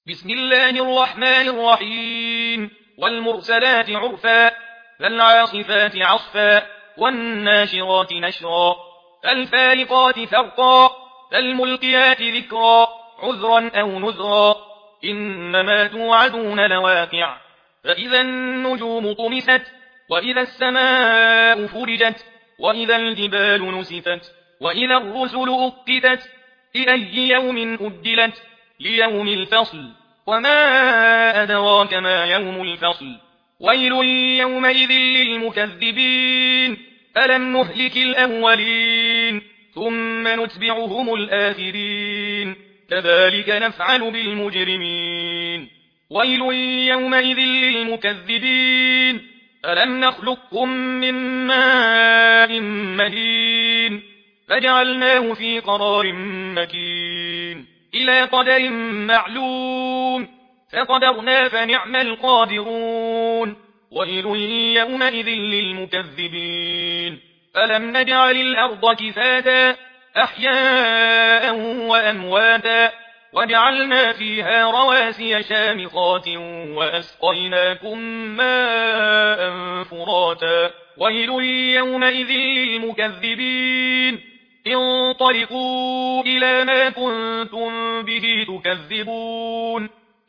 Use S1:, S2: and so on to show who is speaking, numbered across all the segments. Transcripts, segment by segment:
S1: بسم الله الرحمن الرحيم والمرسلات عرفا فالعاصفات عصفا والناشرات نشرا فالفارقات فرقا فالملقيات ذكرا عذرا أو نذرا إنما توعدون لواقع فإذا النجوم طمست وإذا السماء فرجت وإذا الجبال نسفت وإذا الرسل أقتت لأي يوم أجلت ليوم الفصل وما أدراك ما يوم الفصل ويل يومئذ للمكذبين ألم نهلك الأولين ثم نتبعهم الآخرين كذلك نفعل بالمجرمين ويل يومئذ للمكذبين ألم نخلقكم من ماء مهين فجعلناه في قرار مكين إلى قدر معلوم فقدرنا فنعم القادرون ويل يومئذ للمكذبين ألم نجعل الأرض كفاتا أحياء وأمواتا وجعلنا فيها رواسي شامخات وأسقيناكم ماء فراتا ويل يومئذ للمكذبين انطلقوا إلى ما كنتم به تكذبون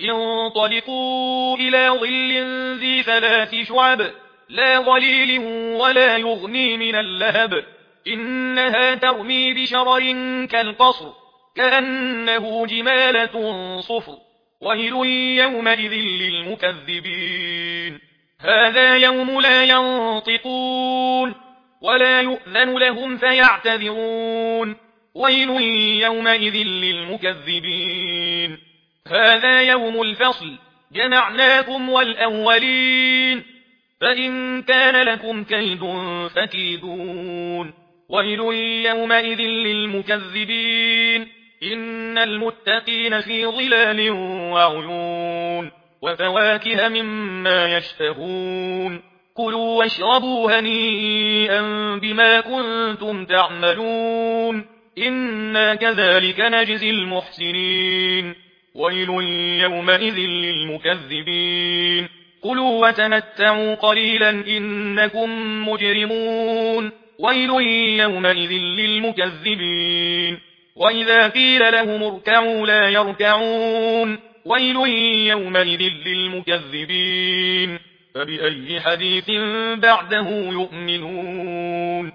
S1: انطلقوا إلى ظل ذي 3 شعب لا ظليل ولا يغني من اللهب إنها ترمي بشرر كالقصر كأنه جمالة صفر ويل يومئذ للمكذبين هذا يوم لا ينطقون ولا يؤذن لهم فيعتذرون ويل يومئذ للمكذبين هذا يوم الفصل جمعناكم والأولين فإن كان لكم كيد فكيدون ويل يومئذ للمكذبين إن المتقين في ظلال وعيون وفواكه مما يشتهون كلوا واشربوا هنيئا بما كنتم تعملون إنا كذلك نجزي المحسنين ويل يومئذ للمكذبين كلوا وتمتعوا قليلا إنكم مجرمون ويل يومئذ للمكذبين وإذا قيل لهم اركعوا لا يركعون ويل يومئذ للمكذبين فبأي حديث بعده يؤمنون